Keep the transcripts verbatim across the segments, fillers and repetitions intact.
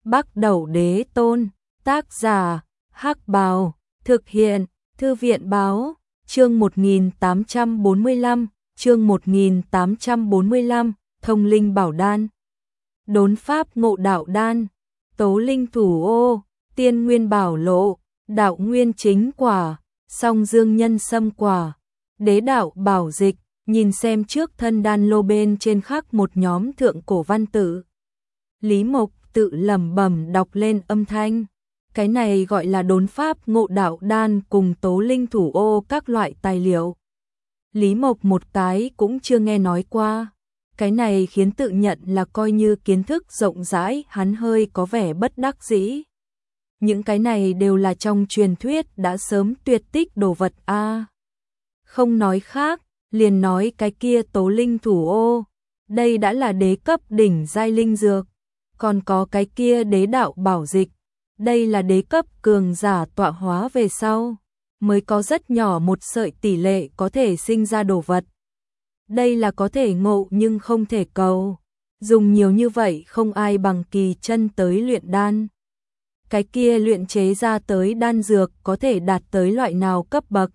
Bắc Đẩu Đế Tôn, tác giả, Hắc Bào, thực hiện, Thư viện Báo, chương một nghìn tám trăm bốn mươi lăm, chương một nghìn tám trăm bốn mươi lăm, Thông Linh Bảo Đan. Đốn Pháp Ngộ Đạo Đan, Tố Linh Thủ Ô, Tiên Nguyên Bảo Lộ, Đạo Nguyên Chính Quả, Song Dương Nhân Sâm Quả, Đế Đạo Bảo Dịch. Nhìn xem trước thân đan lô bên trên khắc một nhóm thượng cổ văn tự. Lý Mộc tự lẩm bẩm đọc lên âm thanh. Cái này gọi là đốn pháp ngộ đạo đan cùng tố linh thủ ô các loại tài liệu. Lý Mộc một cái cũng chưa nghe nói qua. Cái này khiến tự nhận là coi như kiến thức rộng rãi, hắn hơi có vẻ bất đắc dĩ. Những cái này đều là trong truyền thuyết đã sớm tuyệt tích đồ vật a. À, không nói khác, liền nói cái kia tố linh thủ ô, đây đã là đế cấp đỉnh giai linh dược, còn có cái kia đế đạo bảo dịch, đây là đế cấp cường giả tọa hóa về sau, mới có rất nhỏ một sợi tỷ lệ có thể sinh ra đồ vật. Đây là có thể ngộ nhưng không thể cầu, dùng nhiều như vậy không ai bằng kỳ chân tới luyện đan. Cái kia luyện chế ra tới đan dược có thể đạt tới loại nào cấp bậc.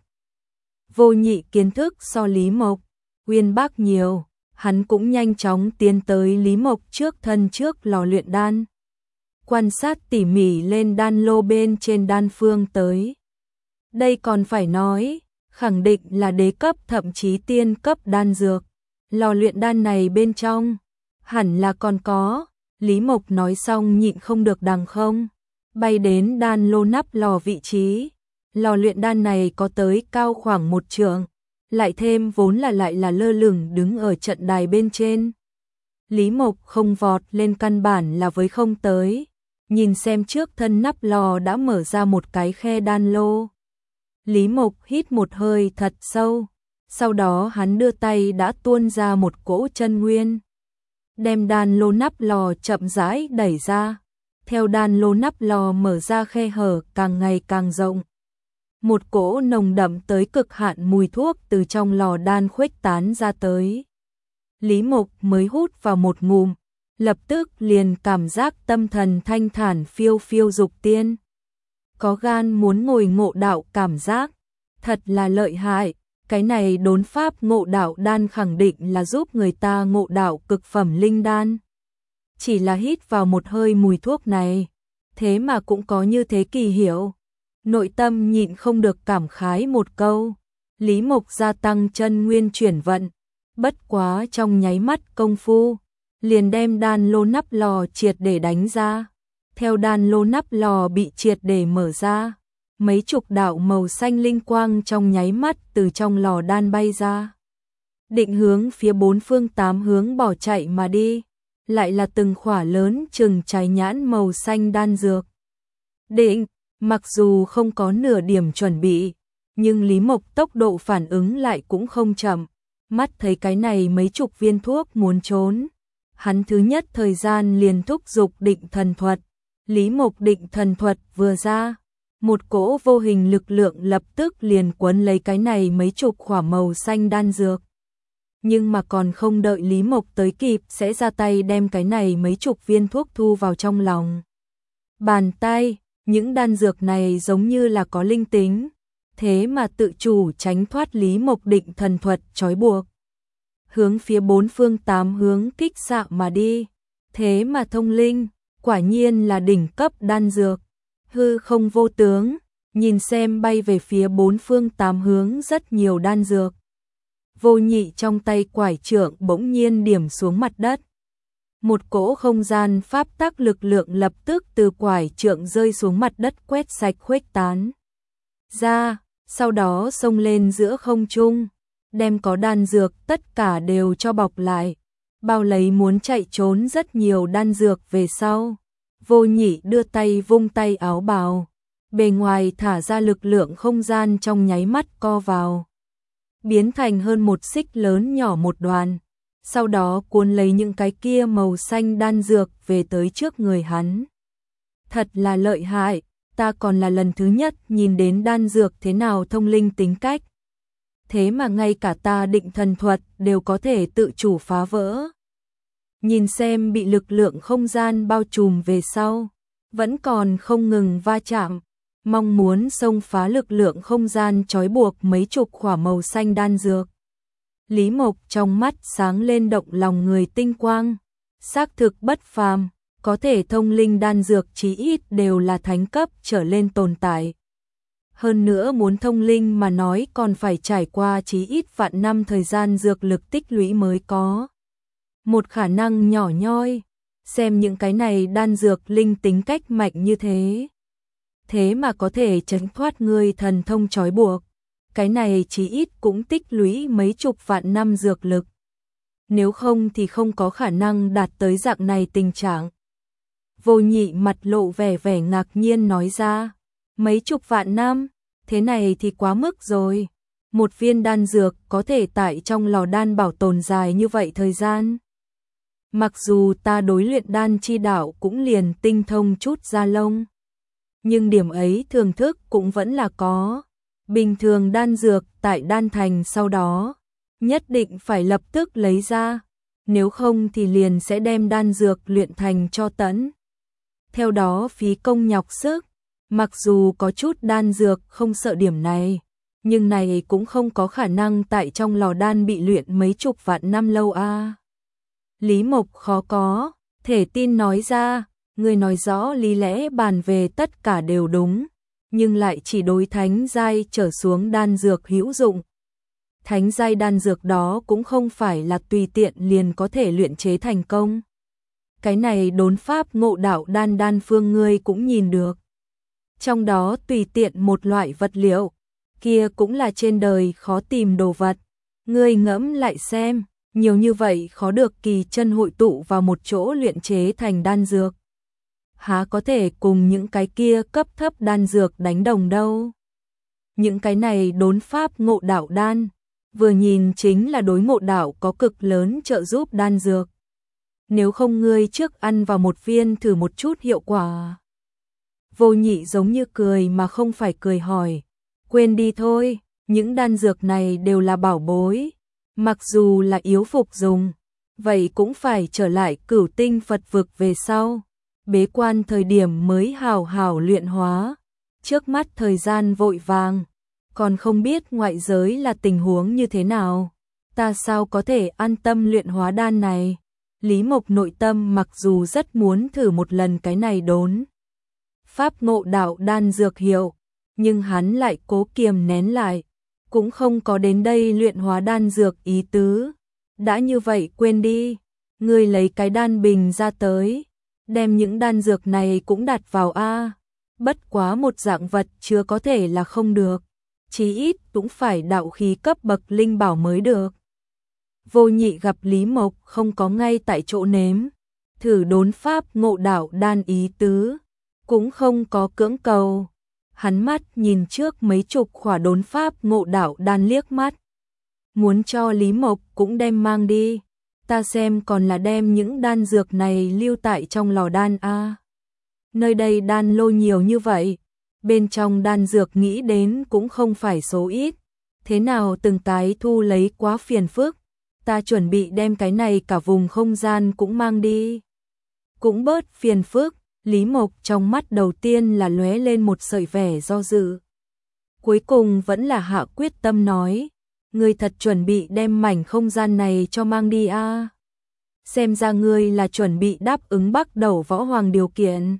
Vô Nhị kiến thức so Lý Mộc uyên bác nhiều, hắn cũng nhanh chóng tiến tới Lý Mộc trước thân trước lò luyện đan. Quan sát tỉ mỉ lên đan lô bên trên đan phương tới. Đây còn phải nói, khẳng định là đế cấp thậm chí tiên cấp đan dược. Lò luyện đan này bên trong, hẳn là còn có. Lý Mộc nói xong nhịn không được đằng không, bay đến đan lô nắp lò vị trí. Lò luyện đan này có tới cao khoảng một trượng, lại thêm vốn là lại là lơ lửng đứng ở trận đài bên trên. Lý Mộc không vọt lên căn bản là với không tới, nhìn xem trước thân nắp lò đã mở ra một cái khe đan lô. Lý Mộc hít một hơi thật sâu, sau đó hắn đưa tay đã tuôn ra một cỗ chân nguyên, đem đan lô nắp lò chậm rãi đẩy ra. Theo đan lô nắp lò mở ra khe hở càng ngày càng rộng. Một cỗ nồng đậm tới cực hạn mùi thuốc từ trong lò đan khuếch tán ra tới. Lý Mộc mới hút vào một ngụm, lập tức liền cảm giác tâm thần thanh thản phiêu phiêu dục tiên. Có gan muốn ngồi ngộ đạo cảm giác, thật là lợi hại. Cái này đốn pháp ngộ đạo đan khẳng định là giúp người ta ngộ đạo cực phẩm linh đan. Chỉ là hít vào một hơi mùi thuốc này, thế mà cũng có như thế kỳ hiệu. Nội tâm nhịn không được cảm khái một câu. Lý Mộc gia tăng chân nguyên chuyển vận, bất quá trong nháy mắt công phu, liền đem đan lô nắp lò triệt để đánh ra. Theo đan lô nắp lò bị triệt để mở ra, mấy chục đạo màu xanh linh quang trong nháy mắt từ trong lò đan bay ra, định hướng phía bốn phương tám hướng bỏ chạy mà đi. Lại là từng khỏa lớn chừng trái nhãn màu xanh đan dược. Định, mặc dù không có nửa điểm chuẩn bị, nhưng Lý Mộc tốc độ phản ứng lại cũng không chậm. Mắt thấy cái này mấy chục viên thuốc muốn trốn, hắn thứ nhất thời gian liền thúc giục định thần thuật. Lý Mộc định thần thuật vừa ra, một cỗ vô hình lực lượng lập tức liền quấn lấy cái này mấy chục khỏa màu xanh đan dược. Nhưng mà còn không đợi Lý Mộc tới kịp sẽ ra tay đem cái này mấy chục viên thuốc thu vào trong lòng bàn tay. Những đan dược này giống như là có linh tính, thế mà tự chủ tránh thoát Lý Mộc định thần thuật trói buộc, hướng phía bốn phương tám hướng kích xạ mà đi. Thế mà thông linh, quả nhiên là đỉnh cấp đan dược. Hư không vô tướng, nhìn xem bay về phía bốn phương tám hướng rất nhiều đan dược. Vô Nhị trong tay quải trượng bỗng nhiên điểm xuống mặt đất. Một cỗ không gian pháp tắc lực lượng lập tức từ quải trượng rơi xuống mặt đất quét sạch khuếch tán ra, sau đó xông lên giữa không trung, đem có đan dược tất cả đều cho bọc lại, bao lấy muốn chạy trốn rất nhiều đan dược về sau. Vô Nhị đưa tay vung tay áo bào, bề ngoài thả ra lực lượng không gian trong nháy mắt co vào, biến thành hơn một xích lớn nhỏ một đoàn. Sau đó cuốn lấy những cái kia màu xanh đan dược về tới trước người hắn. Thật là lợi hại, ta còn là lần thứ nhất nhìn đến đan dược thế nào thông linh tính cách. Thế mà ngay cả ta định thần thuật đều có thể tự chủ phá vỡ. Nhìn xem bị lực lượng không gian bao trùm về sau, vẫn còn không ngừng va chạm, mong muốn xông phá lực lượng không gian trói buộc mấy chục khỏa màu xanh đan dược. Lý Mộc trong mắt sáng lên động lòng người tinh quang, xác thực bất phàm, có thể thông linh đan dược chí ít đều là thánh cấp trở lên tồn tại. Hơn nữa muốn thông linh mà nói còn phải trải qua chí ít vạn năm thời gian dược lực tích lũy mới có. Một khả năng nhỏ nhoi, xem những cái này đan dược linh tính cách mạnh như thế. Thế mà có thể tránh thoát người thần thông trói buộc, cái này chí ít cũng tích lũy mấy chục vạn năm dược lực. Nếu không thì không có khả năng đạt tới dạng này tình trạng. Vô Nhị mặt lộ vẻ vẻ ngạc nhiên nói ra, mấy chục vạn năm, thế này thì quá mức rồi. Một viên đan dược có thể tại trong lò đan bảo tồn dài như vậy thời gian. Mặc dù ta đối luyện đan chi đạo cũng liền tinh thông chút da lông, nhưng điểm ấy thưởng thức cũng vẫn là có. Bình thường đan dược tại đan thành sau đó, nhất định phải lập tức lấy ra, nếu không thì liền sẽ đem đan dược luyện thành cho tẫn. Theo đó phí công nhọc sức, mặc dù có chút đan dược không sợ điểm này, nhưng này cũng không có khả năng tại trong lò đan bị luyện mấy chục vạn năm lâu a. À. Lý Mộc khó có thể tin nói ra, người nói rõ lý lẽ bàn về tất cả đều đúng, nhưng lại chỉ đối thánh giai trở xuống đan dược hữu dụng. Thánh giai đan dược đó cũng không phải là tùy tiện liền có thể luyện chế thành công. Cái này đốn pháp ngộ đạo đan đan phương ngươi cũng nhìn được. Trong đó tùy tiện một loại vật liệu, kia cũng là trên đời khó tìm đồ vật. Ngươi ngẫm lại xem, nhiều như vậy khó được kỳ chân hội tụ vào một chỗ luyện chế thành đan dược. Há có thể cùng những cái kia cấp thấp đan dược đánh đồng đâu. Những cái này đốn pháp ngộ đạo đan, vừa nhìn chính là đối ngộ đạo có cực lớn trợ giúp đan dược. Nếu không ngươi trước ăn vào một viên thử một chút hiệu quả. Vô Nhị giống như cười mà không phải cười hỏi. Quên đi thôi, những đan dược này đều là bảo bối. Mặc dù là yếu phục dùng, vậy cũng phải trở lại Cửu Tinh Phật vực về sau. Bế quan thời điểm mới hào hào luyện hóa. Trước mắt thời gian vội vàng, còn không biết ngoại giới là tình huống như thế nào. Ta sao có thể an tâm luyện hóa đan này? Lý Mộc nội tâm mặc dù rất muốn thử một lần cái này đốn pháp ngộ đạo đan dược hiệu, nhưng hắn lại cố kiềm nén lại, cũng không có đến đây luyện hóa đan dược ý tứ. Đã như vậy quên đi, ngươi lấy cái đan bình ra tới, đem những đan dược này cũng đặt vào a. Bất quá một dạng vật chưa có thể là không được, chí ít cũng phải đạo khí cấp bậc linh bảo mới được. Vô Nhị gặp Lý Mộc không có ngay tại chỗ nếm thử đốn pháp ngộ đạo đan ý tứ, cũng không có cưỡng cầu. Hắn mắt nhìn trước mấy chục khỏa đốn pháp ngộ đạo đan liếc mắt, muốn cho Lý Mộc cũng đem mang đi. Ta xem còn là đem những đan dược này lưu tại trong lò đan a. À. Nơi đây đan lô nhiều như vậy, bên trong đan dược nghĩ đến cũng không phải số ít. Thế nào từng cái thu lấy quá phiền phức, ta chuẩn bị đem cái này cả vùng không gian cũng mang đi. Cũng bớt phiền phức. Lý Mộc trong mắt đầu tiên là lóe lên một sợi vẻ do dự. Cuối cùng vẫn là hạ quyết tâm nói, ngươi thật chuẩn bị đem mảnh không gian này cho mang đi a? À? Xem ra ngươi là chuẩn bị đáp ứng bắt đầu võ hoàng điều kiện.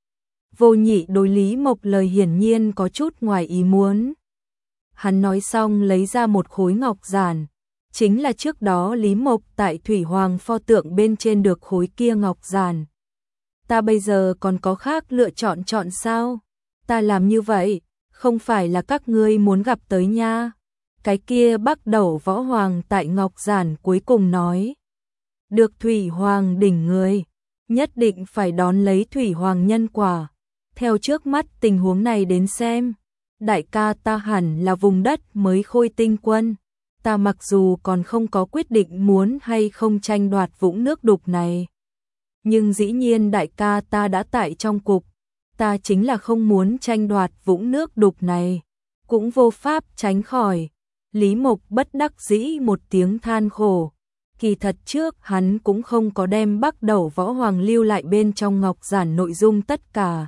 Vô Nhị đối Lý Mộc lời hiển nhiên có chút ngoài ý muốn. Hắn nói xong lấy ra một khối ngọc giản, chính là trước đó Lý Mộc tại Thủy Hoàng pho tượng bên trên được khối kia ngọc giản. Ta bây giờ còn có khác lựa chọn chọn sao? Ta làm như vậy, không phải là các ngươi muốn gặp tới nha. Cái kia bắt đầu võ hoàng tại ngọc giản cuối cùng nói. Được Thủy Hoàng đỉnh người, nhất định phải đón lấy Thủy Hoàng nhân quả. Theo trước mắt tình huống này đến xem, đại ca ta hẳn là vùng đất mới khôi tinh quân. Ta mặc dù còn không có quyết định muốn hay không tranh đoạt vũng nước đục này, nhưng dĩ nhiên đại ca ta đã tại trong cục, ta chính là không muốn tranh đoạt vũng nước đục này, cũng vô pháp tránh khỏi. Lý Mộc bất đắc dĩ một tiếng than khổ, Kỳ thật trước hắn cũng không có đem Bắc Đẩu Võ Hoàng lưu lại bên trong ngọc giản nội dung tất cả.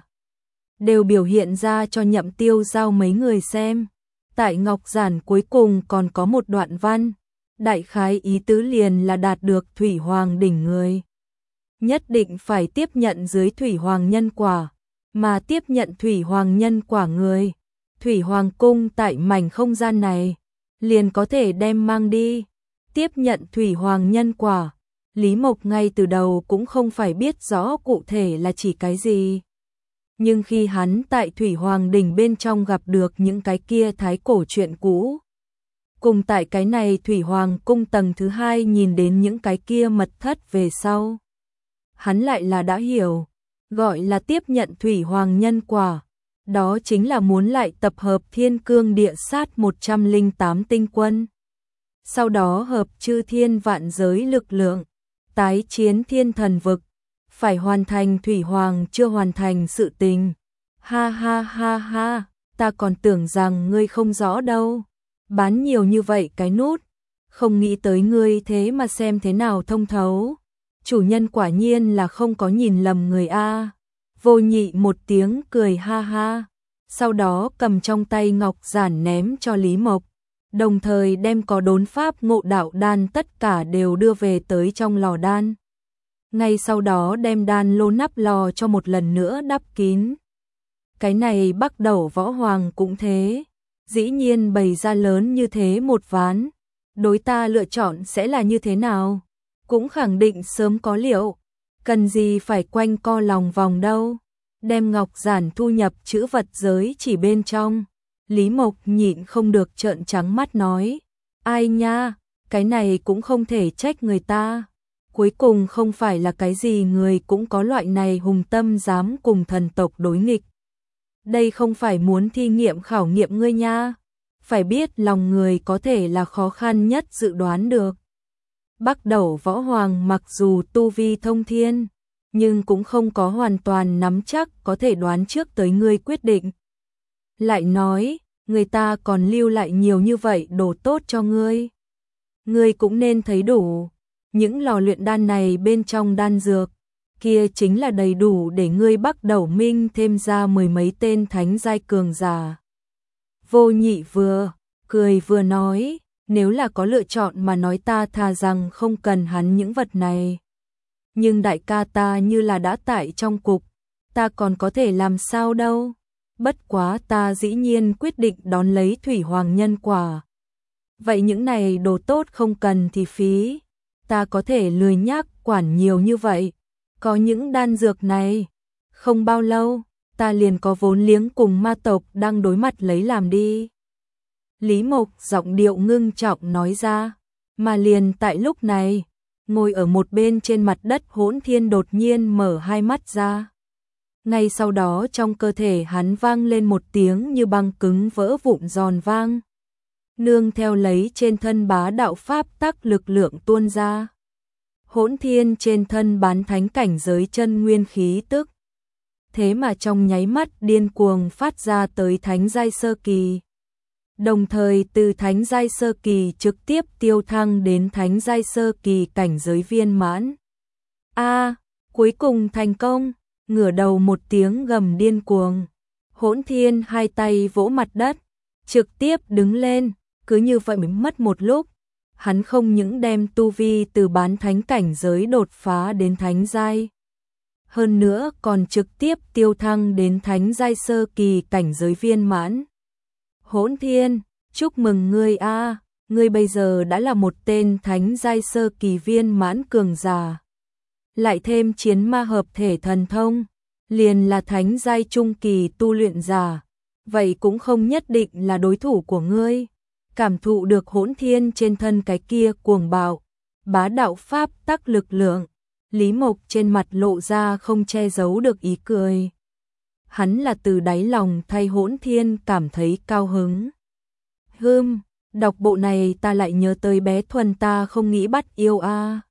Đều biểu hiện ra cho Nhậm Tiêu Giao mấy người xem. Tại ngọc giản cuối cùng còn có một đoạn văn. Đại khái ý tứ liền là đạt được Thủy Hoàng đỉnh người. Nhất định phải tiếp nhận dưới Thủy Hoàng nhân quả. Mà tiếp nhận Thủy Hoàng nhân quả người. Thủy Hoàng cung tại mảnh không gian này. Liền có thể đem mang đi. Tiếp nhận Thủy Hoàng nhân quả. Lý Mộc ngay từ đầu cũng không phải biết rõ cụ thể là chỉ cái gì. Nhưng khi hắn tại Thủy Hoàng đỉnh bên trong gặp được những cái kia thái cổ chuyện cũ. Cùng tại cái này Thủy Hoàng cung tầng thứ hai nhìn đến những cái kia mật thất về sau. Hắn lại là đã hiểu. Gọi là tiếp nhận Thủy Hoàng nhân quả. Đó chính là muốn lại tập hợp thiên cương địa sát một trăm lẻ tám tinh quân. Sau đó hợp chư thiên vạn giới lực lượng. Tái chiến thiên thần vực. Phải hoàn thành Thủy Hoàng chưa hoàn thành sự tình. Ha ha ha ha, ta còn tưởng rằng ngươi không rõ đâu. Bán nhiều như vậy cái nút. Không nghĩ tới ngươi thế mà xem thế nào thông thấu. Chủ nhân quả nhiên là không có nhìn lầm người a. Vô Nhị một tiếng cười ha ha. Sau đó cầm trong tay ngọc giản ném cho Lý Mộc. Đồng thời đem có đốn pháp ngộ đạo đan tất cả đều đưa về tới trong lò đan. Ngay sau đó đem đan lô nắp lò cho một lần nữa đắp kín. Cái này Bắc Đẩu Võ Hoàng cũng thế. Dĩ nhiên bày ra lớn như thế một ván. Đối ta lựa chọn sẽ là như thế nào? Cũng khẳng định sớm có liệu. Cần gì phải quanh co lòng vòng đâu. Đem ngọc giản thu nhập chữ vật giới chỉ bên trong. Lý Mộc nhịn không được trợn trắng mắt nói. Ai nha, cái này cũng không thể trách người ta. Cuối cùng không phải là cái gì người cũng có loại này hùng tâm dám cùng thần tộc đối nghịch. Đây không phải muốn thi nghiệm khảo nghiệm ngươi nha. Phải biết lòng người có thể là khó khăn nhất dự đoán được. Bắc Đẩu Võ Hoàng mặc dù tu vi thông thiên, nhưng cũng không có hoàn toàn nắm chắc có thể đoán trước tới ngươi quyết định. Lại nói, người ta còn lưu lại nhiều như vậy đồ tốt cho ngươi. Ngươi cũng nên thấy đủ. Những lò luyện đan này bên trong đan dược, kia chính là đầy đủ để ngươi Bắc Đẩu Minh thêm ra mười mấy tên thánh giai cường giả. Vô Nhị vừa cười vừa nói, nếu là có lựa chọn mà nói ta thà rằng không cần hắn những vật này. Nhưng đại ca ta như là đã tại trong cục, ta còn có thể làm sao đâu. Bất quá ta dĩ nhiên quyết định đón lấy Thủy Hoàng nhân quả. Vậy những này đồ tốt không cần thì phí. Ta có thể lười nhác quản nhiều như vậy. Có những đan dược này. Không bao lâu, ta liền có vốn liếng cùng ma tộc đang đối mặt lấy làm đi. Lý Mộc giọng điệu ngưng trọng nói ra. Mà liền tại lúc này, ngồi ở một bên trên mặt đất Hỗn Thiên đột nhiên mở hai mắt ra. Ngay sau đó trong cơ thể hắn vang lên một tiếng như băng cứng vỡ vụn giòn vang. Nương theo lấy trên thân bá đạo pháp tắc lực lượng tuôn ra. Hỗn Thiên trên thân bán thánh cảnh giới chân nguyên khí tức. Thế mà trong nháy mắt điên cuồng phát ra tới thánh giai sơ kỳ. Đồng thời từ thánh giai sơ kỳ trực tiếp tiêu thăng đến thánh giai sơ kỳ cảnh giới viên mãn. A, cuối cùng thành công, ngửa đầu một tiếng gầm điên cuồng. Hỗn Thiên hai tay vỗ mặt đất, trực tiếp đứng lên, cứ như vậy mới mất một lúc. Hắn không những đem tu vi từ bán thánh cảnh giới đột phá đến thánh giai. Hơn nữa còn trực tiếp tiêu thăng đến thánh giai sơ kỳ cảnh giới viên mãn. Hỗn Thiên, chúc mừng ngươi a, ngươi bây giờ đã là một tên thánh giai sơ kỳ viên mãn cường giả. Lại thêm chiến ma hợp thể thần thông, liền là thánh giai trung kỳ tu luyện giả, vậy cũng không nhất định là đối thủ của ngươi. Cảm thụ được Hỗn Thiên trên thân cái kia cuồng bạo, bá đạo pháp tắc lực lượng, Lý Mộc trên mặt lộ ra không che giấu được ý cười. Hắn là từ đáy lòng thay Hỗn Thiên cảm thấy cao hứng. Hừm, đọc bộ này ta lại nhớ tới bé Thuần ta không nghĩ bắt yêu a.